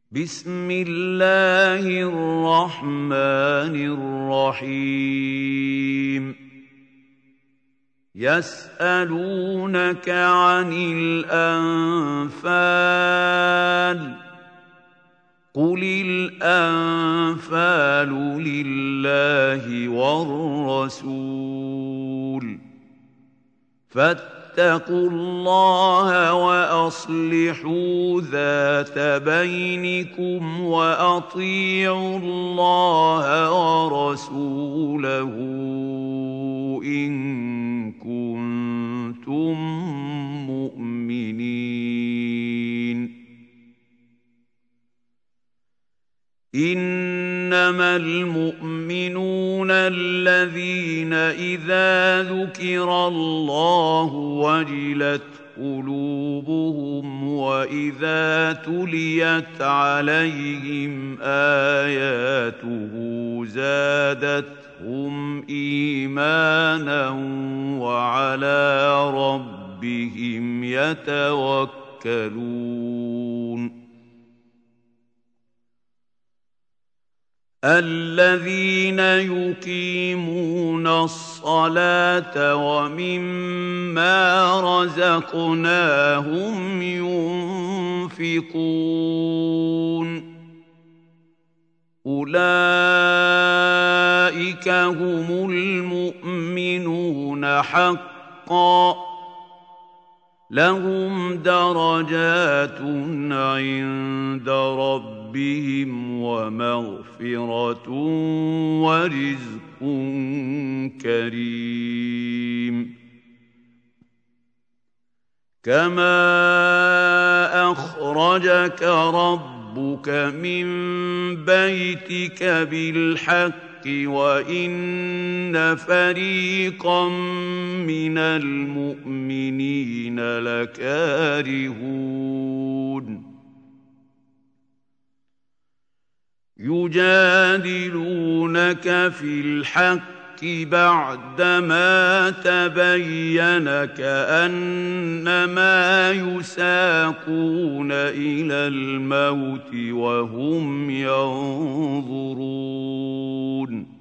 بسم الله الرحمن الرحيم يسألونك عن الأنفال قل الأنفال لله والرسول فاتقوا الله وأصلحوا ذات بينكم وأطيعوا الله ورسوله إن كنتم مؤمنين إنما المؤمنون الذين إذا ذكر الله وجلت قلوبهم وإذا تليت عليهم آياته زادتهم إيمانا وعلى ربهم يتوكلون الذين يقيمون الصلاة ومما رزقناهم ينفقون أولئك هم المؤمنون حقا لهم درجات عند ربهم ومغفرة ورزق كريم كما أخرجك ربك من بيتك بالحق وإن فريقا من المؤمنين لكارهون يجادلونك في الحق بعدما تبين كأنما يساقون إلى الموت وهم ينظرون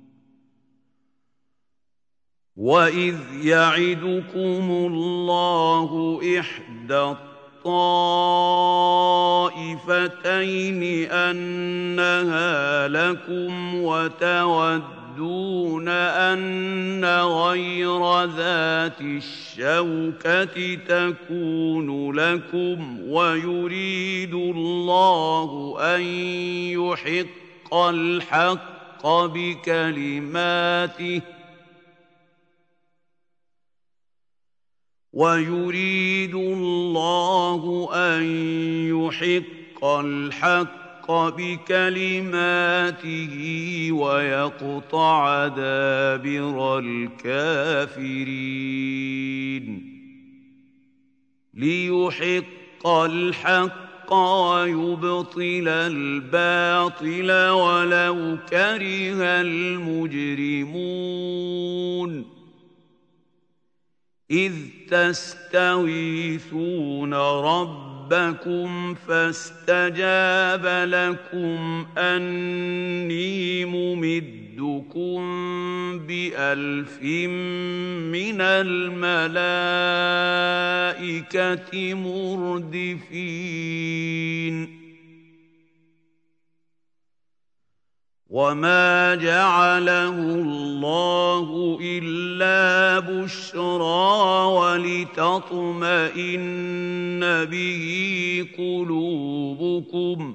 وإذ يعدكم الله إحدى الطائفتين أنها لكم وتودون أن غير ذات الشوكة تكون لكم ويريد الله أن يحق الحق بكلماته ويريد الله أن يحق الحق بكلماته ويقطع دابر الكافرين ليحق الحق ويبطل الباطل ولو كره المجرمون إذ تستغيثون ربكم فاستجاب لكم أني ممدكم ب1000 من الملائكة مردفين وما جعله الله إلا بشرى ولتطمئن به قلوبكم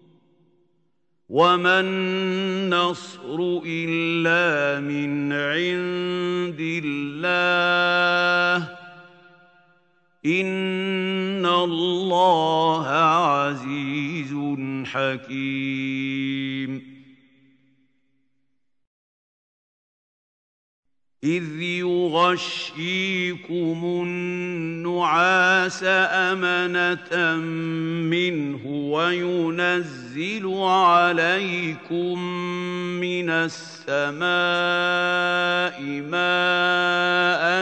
وما النصر إلا من عند الله إن الله عزيز حكيم إذ يغشيكم النعاس أمنة منه وينزل عليكم من السماء ماء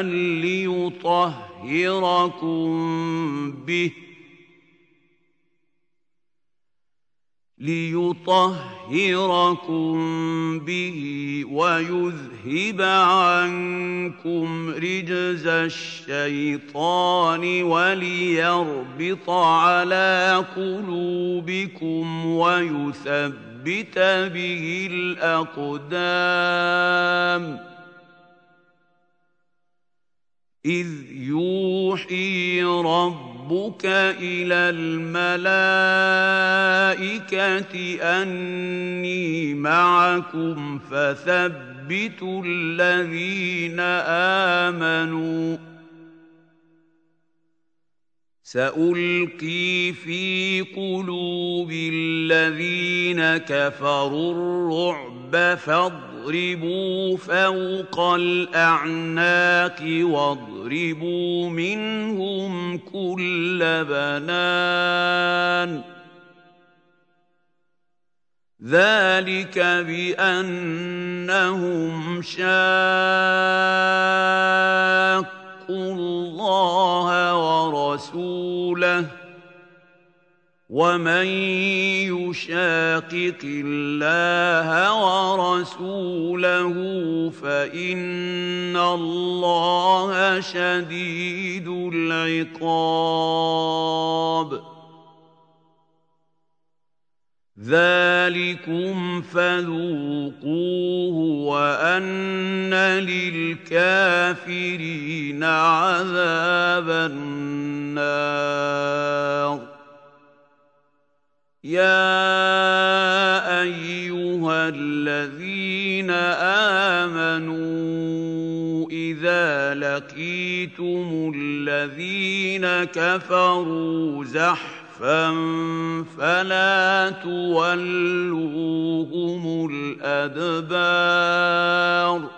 ليطهركم به ليطهركم به ويذهب عنكم رجز الشيطان وليربط على قلوبكم ويثبت به الأقدام إذ يوحي ربك إلى الملائكة أني معكم فثبتوا الذين آمنوا سألقي في قلوب الذين كفروا الرعب فاضربوا فوق الأعناق واضربوا منهم كل بنان ذلك بأنهم شاقوا الله ورسوله ومن يشاقق الله ورسوله فإن الله شديد العقاب ذلكم فذوقوه وأن للكافرين عذاب النار يا أيها الذين آمنوا إذا لقيتم الذين كفروا زحفا فلا تولوهم الأدبار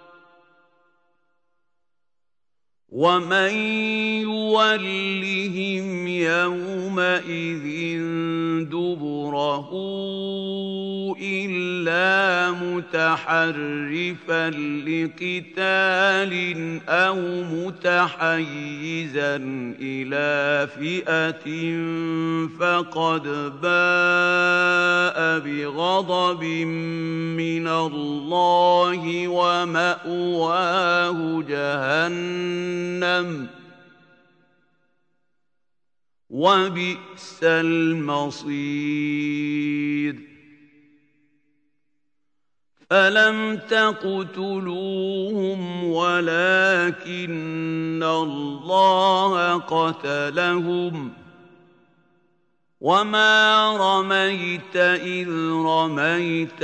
ومن يولهم يومئذ دبره إلا متحرفا لقتال أو متحيزا إلى فئة فقد باء بغضب من الله ومأواه جهنم وبئس المصير فلم تقتلوهم ولكن الله قتلهم وما رميت إذ رميت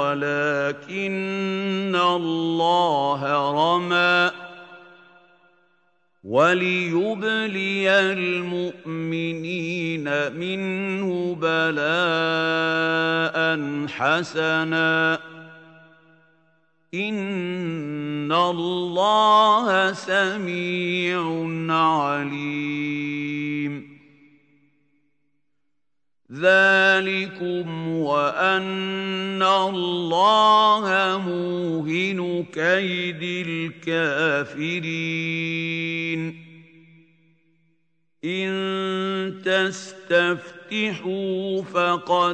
ولكن الله رمى وليبلي المؤمنين منه بلاء حسنا إن الله سميع عليم ذلكم وأن الله موهن كيد الكافرين إن تستفتحوا فقد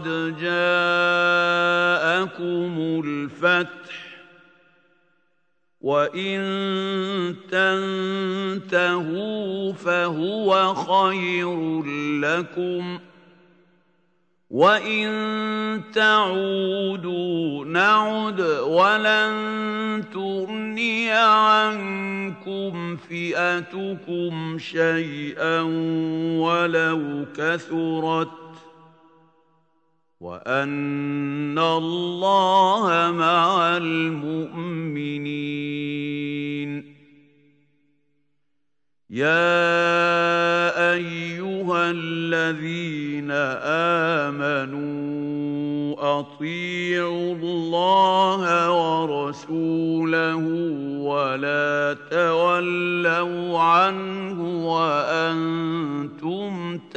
جاءكم الفتح وإن تنتهوا فهو خير لكم وإن تعودوا نعد ولن تغني عنكم فئتكم شيئا ولو كثرت وأن الله مع المؤمنين يا أيها الذين آمنوا أطيعوا الله ورسوله ولا تولوا عنه وأنتم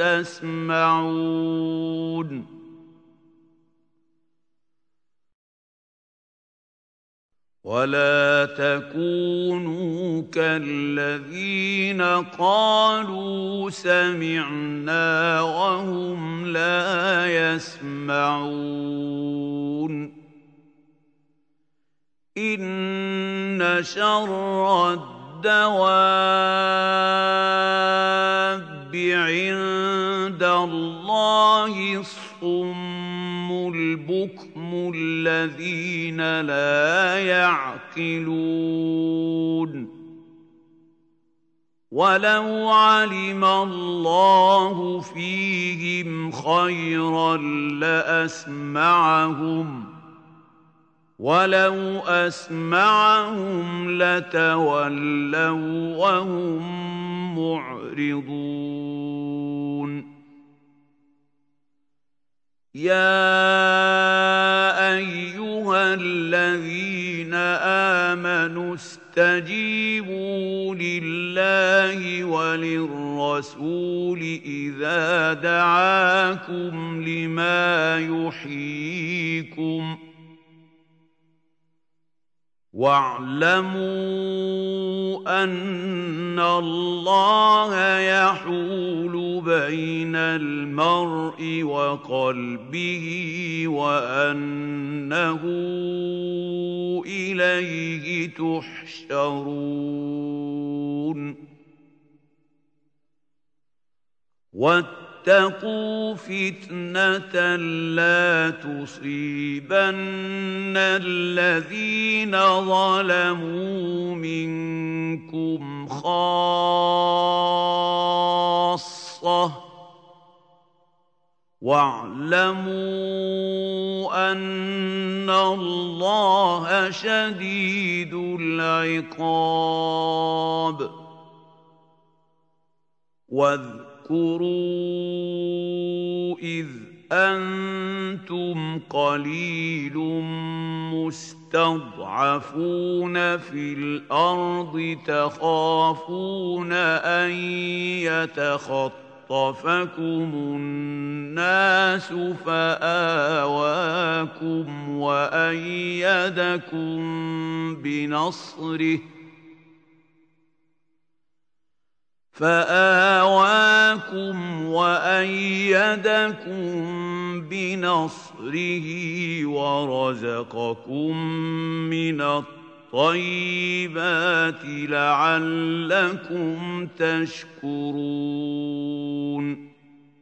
تسمعون ولا تكونوا كالذين قالوا سمعنا وهم لا يسمعون إن شر الدواب عند الله الصم البكم الذين لا يعقلون ولو علم الله فيهم خيرا لأسمعهم ولو أسمعهم لتولوا وهم معرضون يا أيها الذين آمنوا استجيبوا لله وللرسول إذا دعاكم لما يحييكم واعلموا أن الله يحول بين المرء وقلبه وأنه إليه تحشرون واتقوا فتنة لا تصيبن الذين ظلموا منكم خاصة واعلموا أن الله شديد العقاب واذكروا إذ أنتم قليل مستضعفون في الأرض تخافون أن يتخطفكم الناس فآواكم وأيدكم بنصره ورزقكم من الطيبات لعلكم تشكرون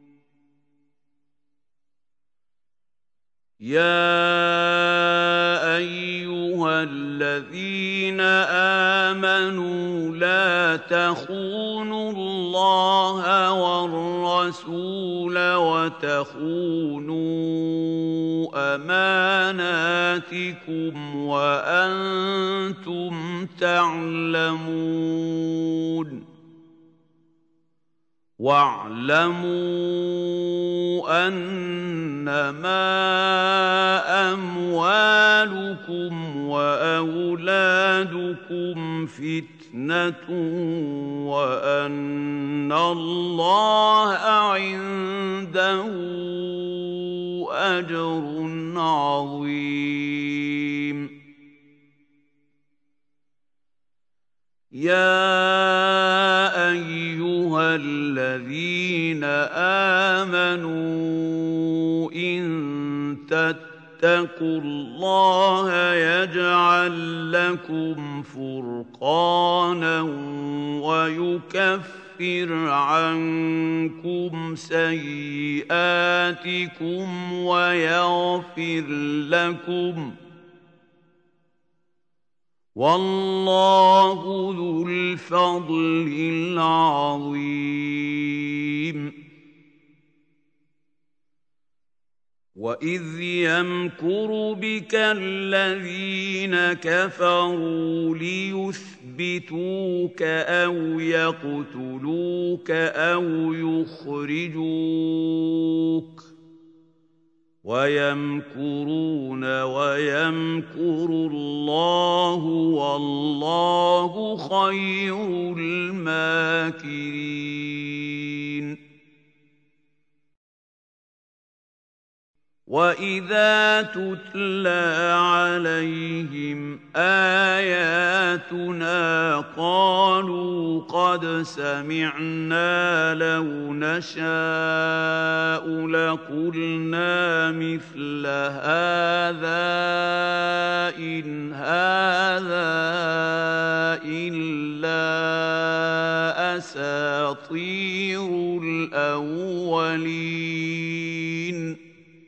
يا أيها الذين آمنوا لا تخونوا الله والرسول وتخونوا أماناتكم وأنتم تعلمون واعلموا أنما أموالكم وأولادكم فتنة وأن الله عنده أجر عظيم يا أيها الذين آمنوا إن تتقوا الله يجعل لكم فرقانا ويكفر عنكم سيئاتكم ويغفر لكم والله ذو الفضل العظيم وإذ يمكر بك الذين كفروا ليثبتوك أو يقتلوك أو يخرجوك ويمكرون ويمكر الله والله خير الماكرين وَإِذَا تُتْلَىٰ عَلَيْهِمْ آيَاتُنَا قَالُوا قَدْ سَمِعْنَا لَوْ نَشَاءُ لَقُلْنَا مِثْلَ هَٰذَا إِنْ هَٰذَا إِلَّا أَسَاطِيرُ الْأَوَّلِينَ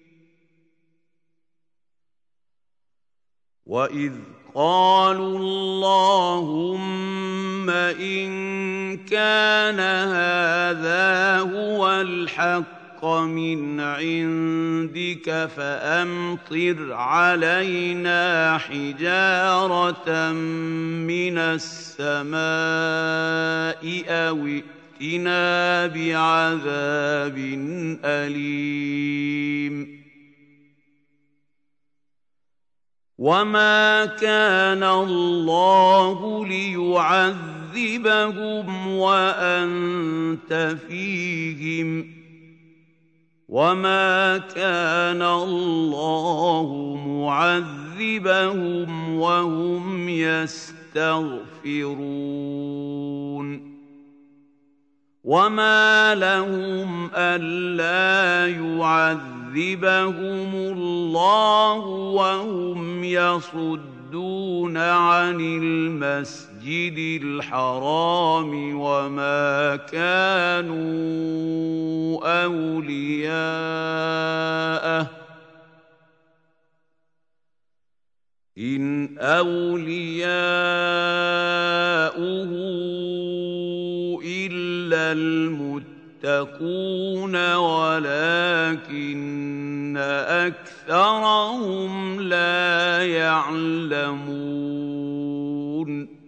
وَإِذْ قَالُوا اللَّهُمَّ إِن كَانَ هَٰذَا هُوَ الْحَقَّ مِنْ عِندِكَ فَأَمْطِرْ عَلَيْنَا حِجَارَةً مِّنَ السَّمَاءِ أَوْ ائْتِنَا بِعَذَابٍ أَلِيمٍ وَمَا كَانَ اللَّهُ لِيُعَذِّبَهُمْ وَأَنتَ فِيهِمْ ۚ وَمَا كَانَ اللَّهُ مُعَذِّبَهُمْ وَهُمْ يَسْتَغْفِرُونَ وَمَا لَهُمْ أَلَّا يُعَذِّبَهُمُ اللَّهُ وَهُمْ يَصُدُّونَ عَنِ الْمَسْجِدِ الْحَرَامِ وَمَا كَانُوا أَوْلِيَاءَهُ ۚ إِنْ أَوْلِيَاؤُهُ إِلَّا الْمُتَّقُونَ وَلَٰكِنَّ أَكْثَرَهُمْ لَا يَعْلَمُونَ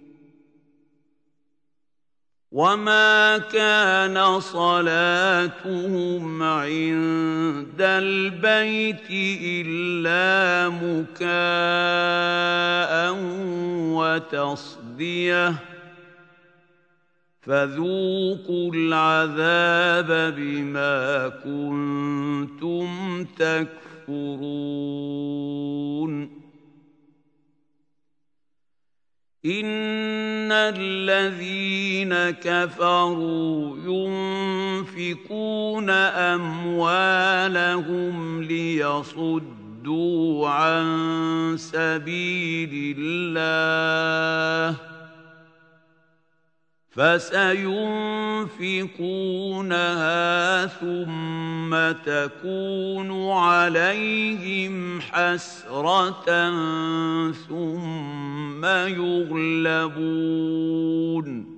وَمَا كَانَ صَلَاتُهُمْ عِندَ الْبَيْتِ إِلَّا مُكَاءً وَتَصْدِيَةً فَذُوقُوا الْعَذَابَ بِمَا كُنتُمْ تَكْفُرُونَ إِنَّ الَّذِينَ كَفَرُوا يُنفِقُونَ أَمْوَالَهُمْ لِيَصُدُّوا عَن سَبِيلِ اللَّهِ فَسَيُنفِقُونَهَا ثُمَّ تَكُونُ عَلَيْهِمْ حَسْرَةً ثُمَّ يُغْلَبُونَ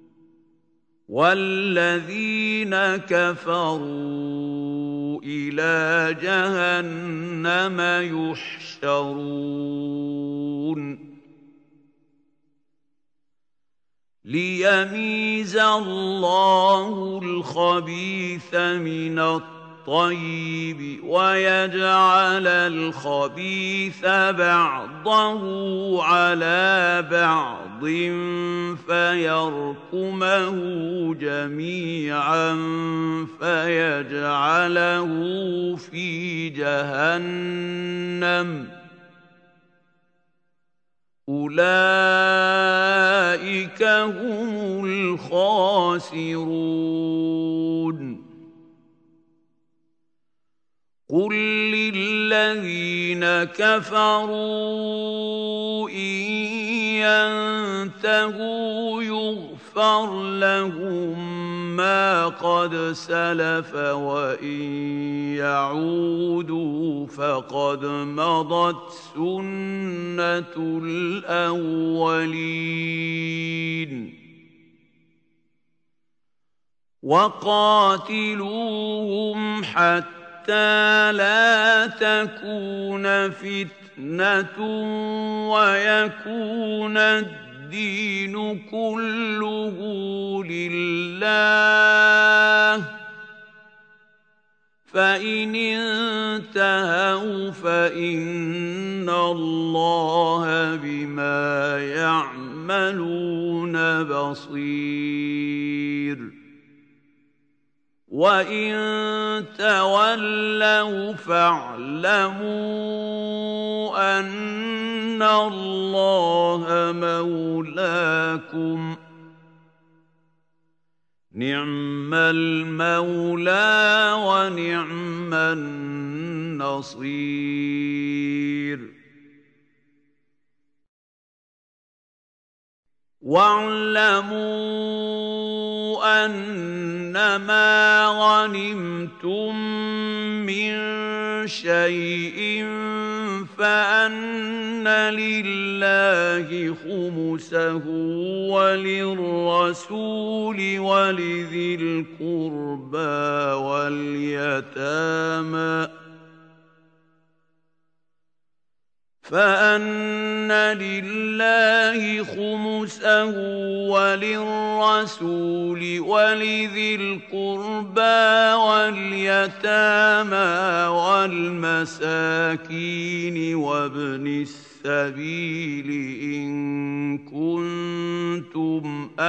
وَالَّذِينَ كَفَرُوا إِلَىٰ جَهَنَّمَ يُحْشَرُونَ لِيَمِيزَ اللَّهُ الْخَبِيثَ مِنَ الطَّيِّبِ وَيَجْعَلَ الْخَبِيثَ بَعْضَهُ عَلَىٰ بَعْضٍ فَيَرْكُمَهُ جَمِيعًا فَيَجْعَلَهُ فِي جَهَنَّمَ ۚ أُولَٰئِكَ هُمُ الْخَاسِرُونَ قُل لِّلَّذِينَ كَفَرُوا إِن يَنتَهُوا يُغْفَرْ لَهُم مَّا قَدْ سَلَفَ وَإِن يَعُودُوا فَقَدْ مَضَتْ سُنَّةُ الْأَوَّلِينَ وَقَاتِلُوهُمْ حَتَّىٰ لَا تَكُونَ فِتْنَةٌ وَيَكُونَ الدِّينُ كُلُّهُ لِلَّهِ ۖ فَإِنِ انتَهَوْا فَإِنَّ اللَّهَ بِمَا يَعْمَلُونَ بَصِيرٌ وَإِن تَوَلَّوْا فَاعْلَمُوا أَنَّ اللَّهَ مَوْلَاكُمْ ۚ نِعْمَ الْمَوْلَىٰ وَنِعْمَ النَّصِيرُ. وَاعْلَمُوا أَنَّمَا غَنِمْتُم مِّن شَيْءٍ فَأَنَّ لِلَّهِ خُمُسَهُ وَلِلرَّسُولِ وَلِذِي الْقُرْبَىٰ وَالْيَتَامَىٰ فَأَنَّ لِلَّهِ خُمُسَهُ وَلِلرَّسُولِ وَلِذِي الْقُرْبَىٰ وَالْيَتَامَىٰ وَالْمَسَاكِينِ وَابْنِ السَّبِيلِ إِن كُنتُمْ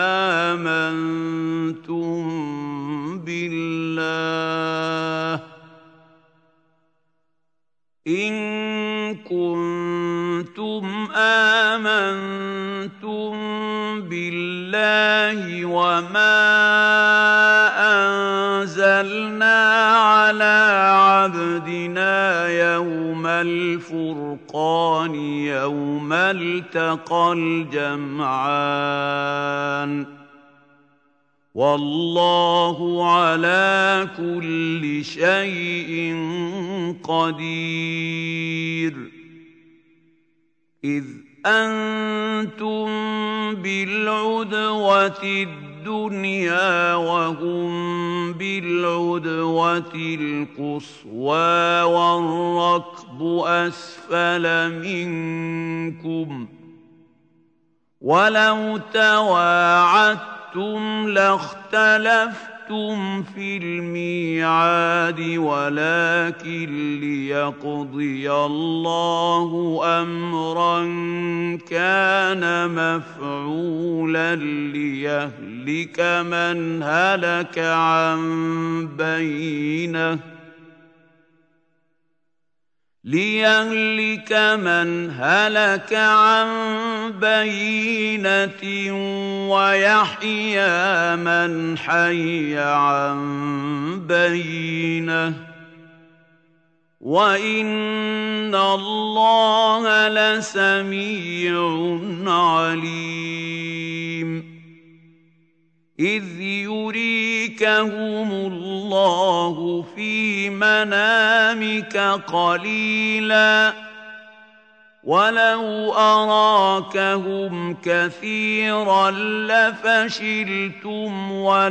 آمَنتُم بِاللَّهِ وَمَا أَنزَلْنَا عَلَىٰ عَبْدِنَا يَوْمَ الْفُرْقَانِ يَوْمَ الْتَقَى الْجَمْعَانِ ۗ وَاللَّهُ عَلَىٰ كُلِّ شَيْءٍ قَدِيرٌ. إِذْ أَنتُم بِالْعُدْوَةِ الدُّنْيَا وَهُم بِالْعُدْوَةِ الْقُصْوَىٰ وَالرَّكْبُ أَسْفَلَ مِنكُمْ ۚ وَلَوْ تَوَاعَدتُّمْ لَاخْتَلَفْتُمْ فِي الْمِيعَادِ وَلَٰكِن لِّيَقْضِيَ اللَّهُ أَمْرًا كَانَ مَفْعُولًا لِّيَهْلِكَ مَنْ هَلَكَ عَن بَيِّنَةٍ وَيَحْيَىٰ مَنْ حَيَّ عَن بَيِّنَةٍ ۗ وَإِنَّ اللَّهَ لَسَمِيعٌ عَلِيمٌ. إِذْ يُرِيكَهُمُ اللَّهُ فِي مَنَامِكَ قَلِيلًا ۖ وَلَوْ أَرَاكَهُمْ كَثِيرًا لَّفَشِلْتُمْ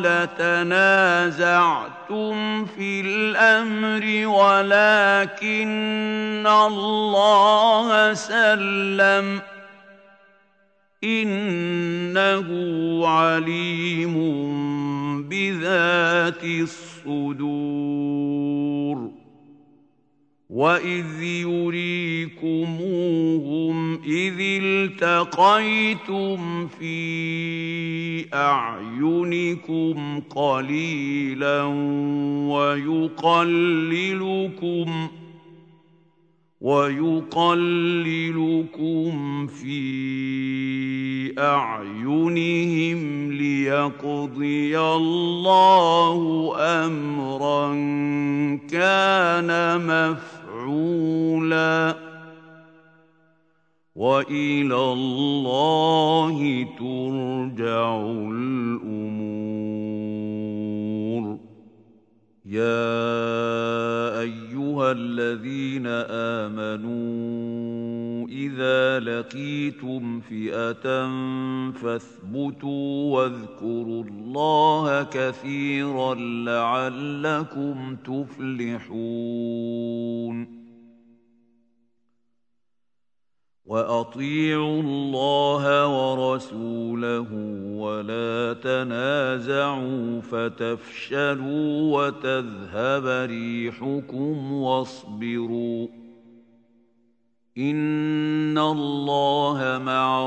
وَلَتَنَازَعْتُمْ فِي الْأَمْرِ وَلَٰكِنَّ اللَّهَ سَلَّمَ ۗ إِنَّهُ عَلِيمٌ بِذَاتِ الصُّدُورِ. وَإِذْ يُرِيكُمُوهُمْ إِذِ الْتَقَيْتُمْ فِي أَعْيُنِكُمْ قَلِيلًا وَيُقَلِّلُكُمْ فِي أَعْيُنِهِمْ لِيَقْضِيَ اللَّهُ أَمْرًا كَانَ مَفْعُولًا ۗ وَإِلَى اللَّهِ تُرْجَعُ الْأُمُورُ. يَا أَيُّهَا الَّذِينَ آمَنُوا إِذَا لَقِيتُمْ فِئَةً فَاثْبُتُوا وَاذْكُرُوا اللَّهَ كَثِيرًا لَّعَلَّكُمْ تُفْلِحُونَ. وَأَطِيعُوا اللَّهَ وَرَسُولَهُ وَلَا تَنَازَعُوا فَتَفْشَلُوا وَتَذْهَبَ رِيحُكُمْ وَاصْبِرُوا ۚ إِنَّ اللَّهَ مَعَ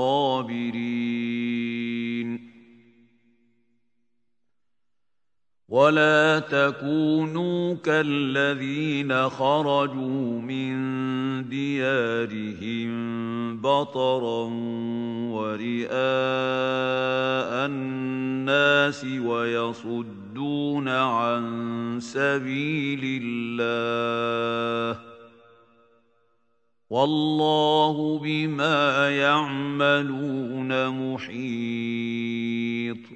الصَّابِرِينَ. ولا تكونوا كالذين خرجوا من ديارهم بطرا ورئاء الناس ويصدون عن سبيل الله والله بما يعملون محيط.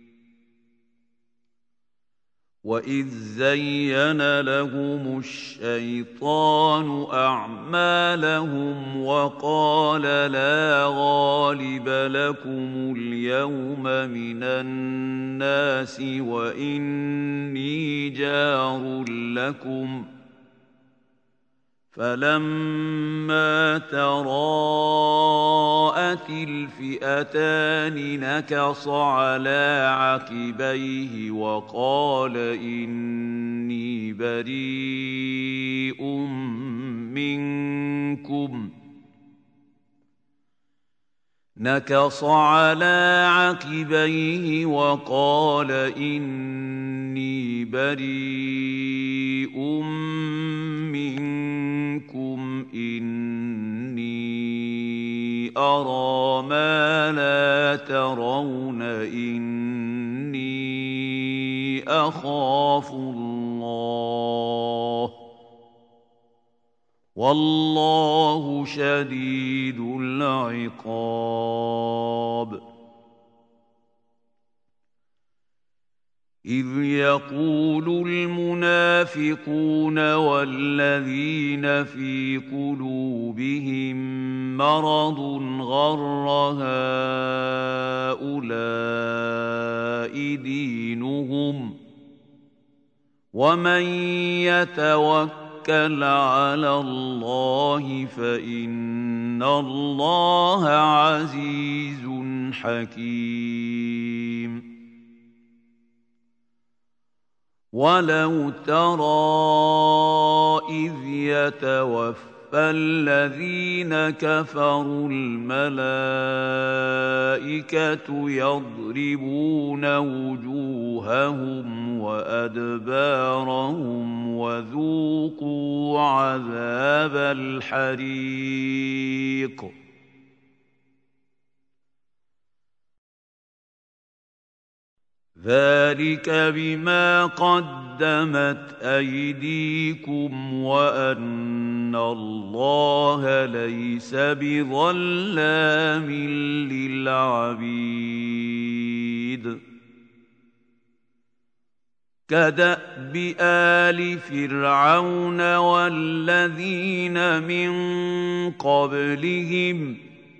وإذ زين لهم الشيطان أعمالهم وقال لا غالب لكم اليوم من الناس وإني جار لكم فلما تراءت الفئتان نكص على عقبيه وقال إني بريء منكم نكص على عقبيه وقال إني بريء منكم إني أرى ما لا ترون إني أخاف الله والله شديد العقاب. إذ يقول المنافقون والذين في قلوبهم مرض غر هؤلاء دينهم ومن يتوكل على الله فإن الله عزيز حكيم. ولو ترى إذ يتوفى الذين كفروا الملائكة يضربون وجوههم وأدبارهم وذوقوا عذاب الحريق ذلك بما قدمت أيديكم وأن الله ليس بظلام للعبيد. كدأب آل فرعون والذين من قبلهم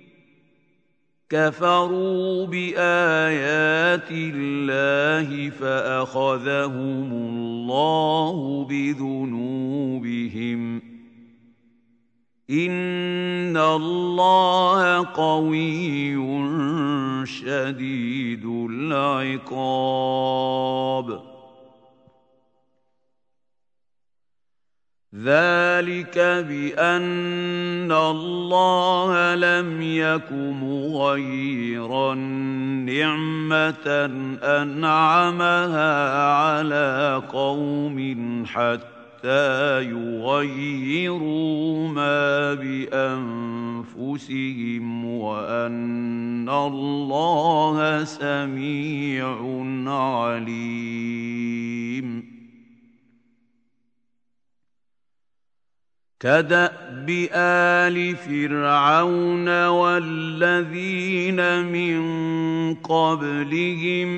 كفروا بآيات الله فأخذهم الله بذنوبهم إن الله قوي شديد العقاب. ذلك بأن الله لم يك مغيرا نعمة أنعمها على قوم حتى يغيروا ما بأنفسهم وأن الله سميع عليم. كدأب آل فرعون والذين من قبلهم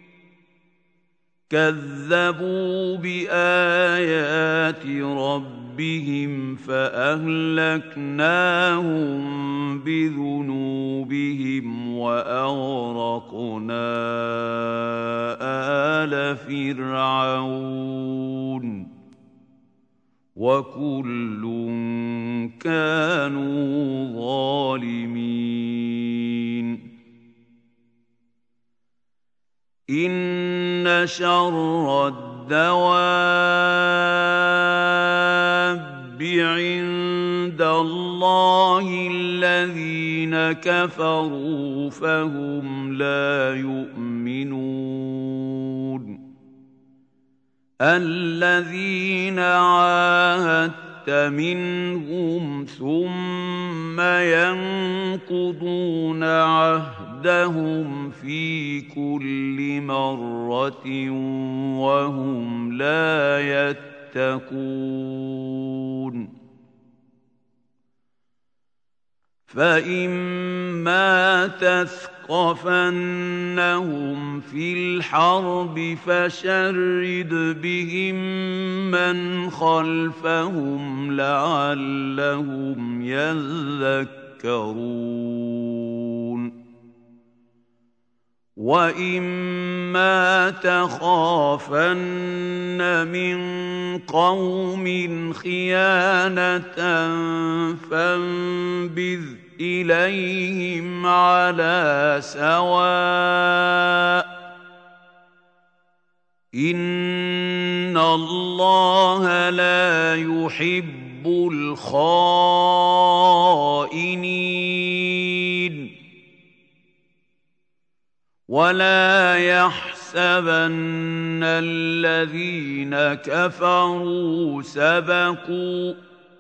كذبوا بآيات ربهم فأهلكناهم بذنوبهم وأغرقنا آل فرعون وكل كانوا ظالمين. إن شر الدواب عند الله الذين كفروا فهم لا يؤمنون. الذين عاهدت منهم ثم ينقضون عهدهم في كل مرة وهم لا يتقون فإما تثقفنهم في الحرب فشرد بهم من خلفهم لعلهم يذكرون وإما تخافن من قوم خيانة فانبذ إليهم على سواء إن الله لا يحب الخائنين ولا يحسبن الذين كفروا سبقوا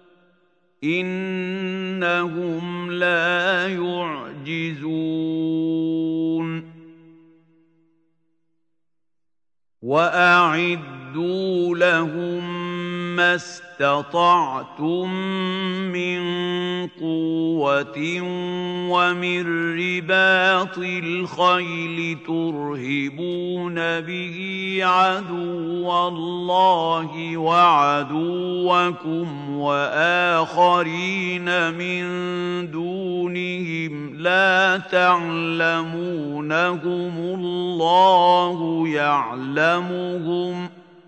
إنهم لا يعجزون وأعدوا لهم ما استطعتم من قوة ومن رباط الخيل ترهبون به عدو الله وعدوكم وآخرين من دونهم لا تعلمونهم الله يعلمهم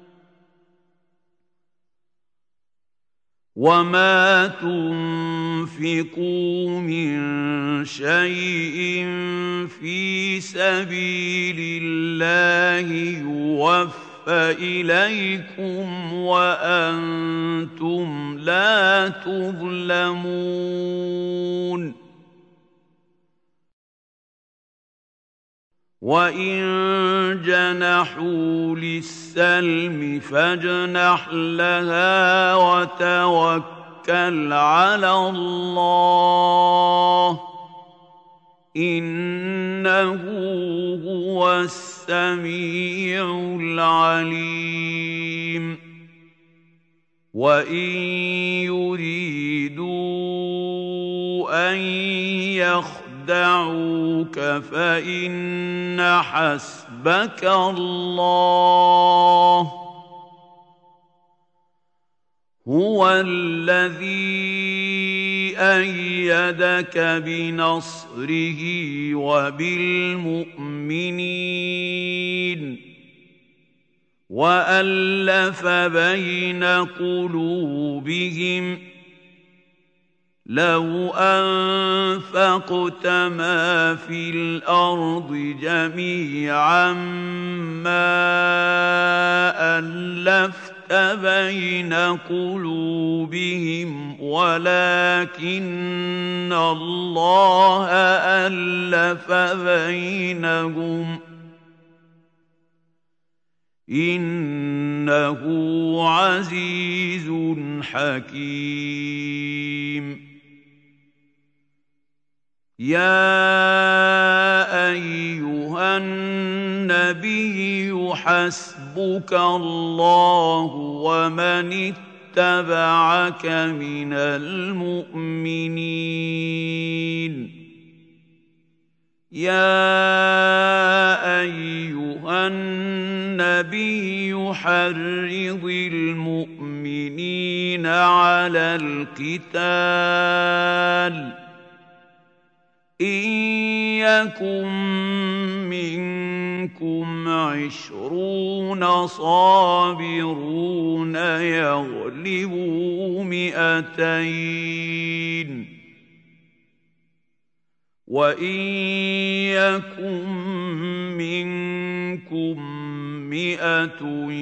وما تنفقوا من شيء في سبيل الله يوفى إليكم وأنتم لا تظلمون وَإِن جَنَحُوا لِلسَّلْمِ فَاجْنَحْ لَهَا وَتَوَكَّلْ عَلَى اللَّهِ إِنَّهُ هُوَ السَّمِيعُ الْعَلِيمُ وَإِن يُرِيدُوا أَن يخدعوك فإن حسبك الله هو الذي أيدك بنصره وبالمؤمنين وألف بين قلوبهم لو أنفقت ما في الأرض جميعا ما ألفت بين قلوبهم ولكن الله ألف بينهم إنه عزيز حكيم يا أيها النبي حسبك الله ومن اتبعك من المؤمنين يا أيها النبي حرض المؤمنين على القتال إن يكن منكم 20 صابرون يغلبوا 200 وإن يكن منكم 100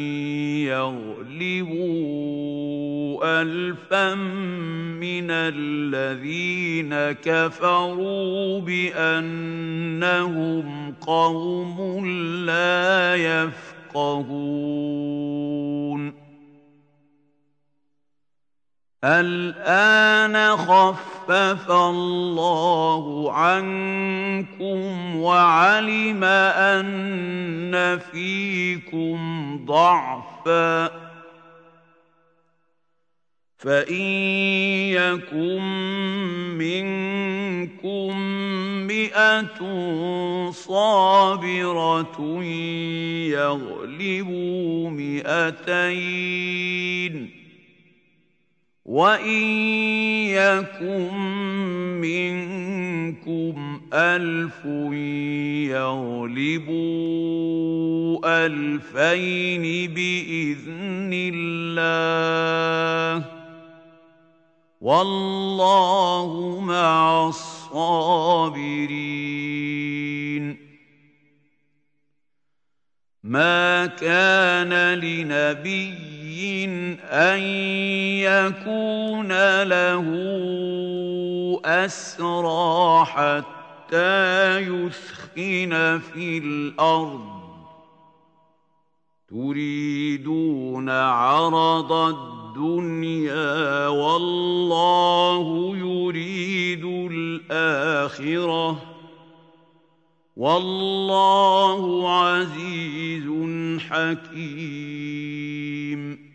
يغلبوا 1000 من الذين كفروا بأنهم قوم لا يفقهون الآن خفف الله عنكم وعلم أن فيكم ضعفا فإن يكن منكم 100 صابرة يغلبوا 200 وإن يكن منكم 1000 يغلبوا 2000 بإذن الله والله مع الصابرين ما كان لنبي أن يكون له أسرى حتى يثخن في الأرض تريدون عرض الدنيا والله يريد الآخرة والله عزيز حكيم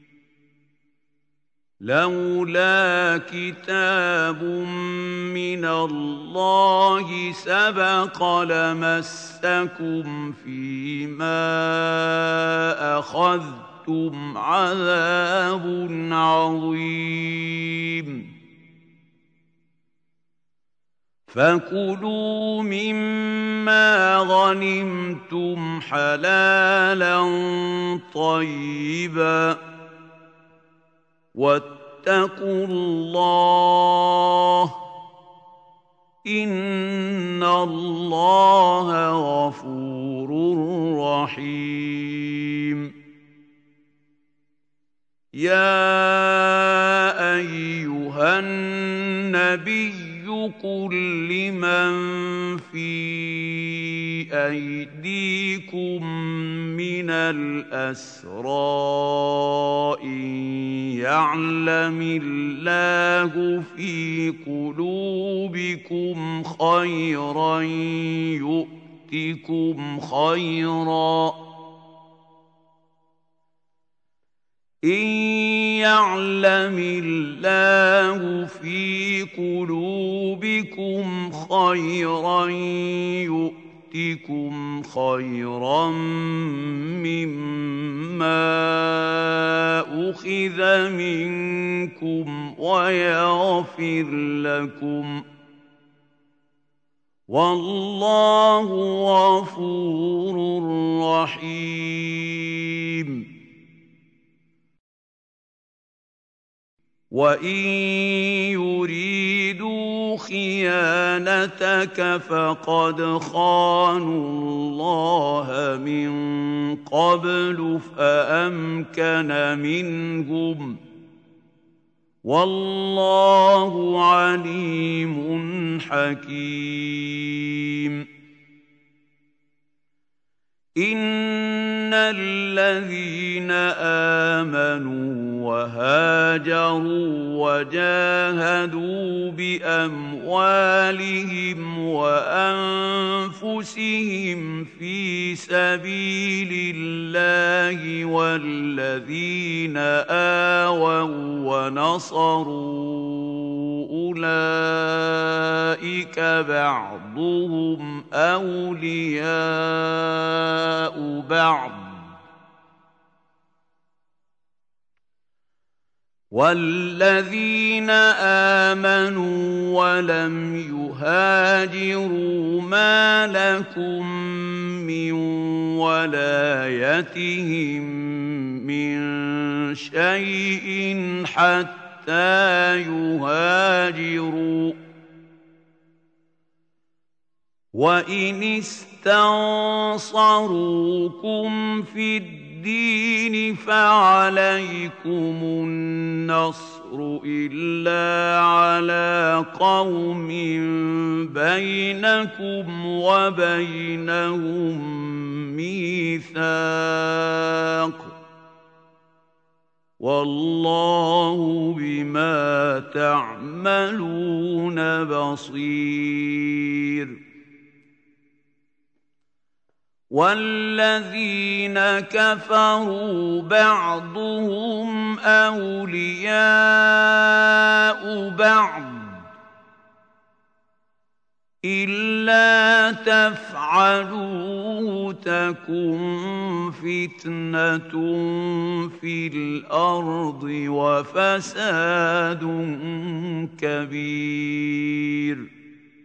لولا كتاب من الله سبق لمسكم فيما أخذتم عذاب عظيم فكلوا مما غنمتم حلالا طيبا واتقوا الله إن الله غفور رحيم يا أيها النبي قل لمن في أيديكم من الأسرى إن يعلم الله في قلوبكم خيرا يؤتكم خيرا إن يعلم الله في قلوبكم خيرا يؤتكم خيرا مما أخذ منكم ويغفر لكم والله غفور رحيم وَإِن يُرِيدُوا خِيَانَتَكَ فَقَدْ خَانُوا اللَّهَ مِن قَبْلُ فَأَمْكَنَ مِنْهُمْ وَاللَّهُ عَلِيمٌ حَكِيمٌ إِنَّ الَّذِينَ آمَنُوا وهاجروا وجاهدوا بأموالهم وأنفسهم في سبيل الله والذين آووا ونصروا أولئك بعضهم أولياء بعض والذين آمنوا ولم يهاجروا ما لكم من ولايتهم من شيء حتى يهاجروا وإن استنصروكم في الدين الدين فعليكم النصر إلا على قوم بينكم وبينهم ميثاق والله بما تعملون بصير والذين كفروا بعضهم أولياء بعض إلا تفعلوه تكن فتنة في الأرض وفساد كبير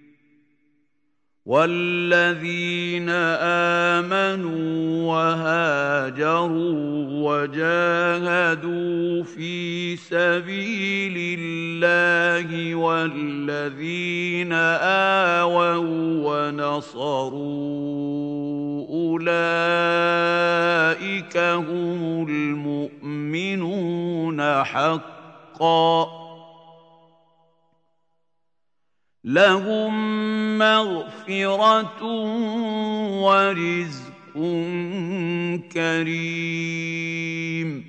والذين آمنوا وهاجروا وجاهدوا في سبيل الله والذين آووا ونصروا أولئك هم المؤمنون حقا لهم مغفرة ورزق كريم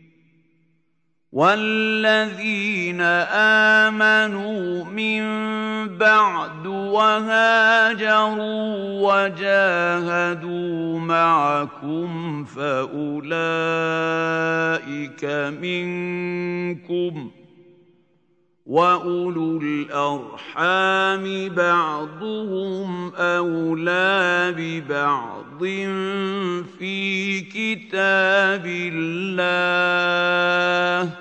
والذين آمنوا من بعد وهاجروا وجاهدوا معكم فأولئك منكم وأولو الأرحام بعضهم أولى ببعض في كتاب الله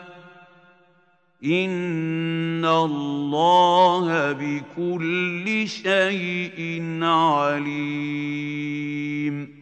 إن الله بكل شيء عليم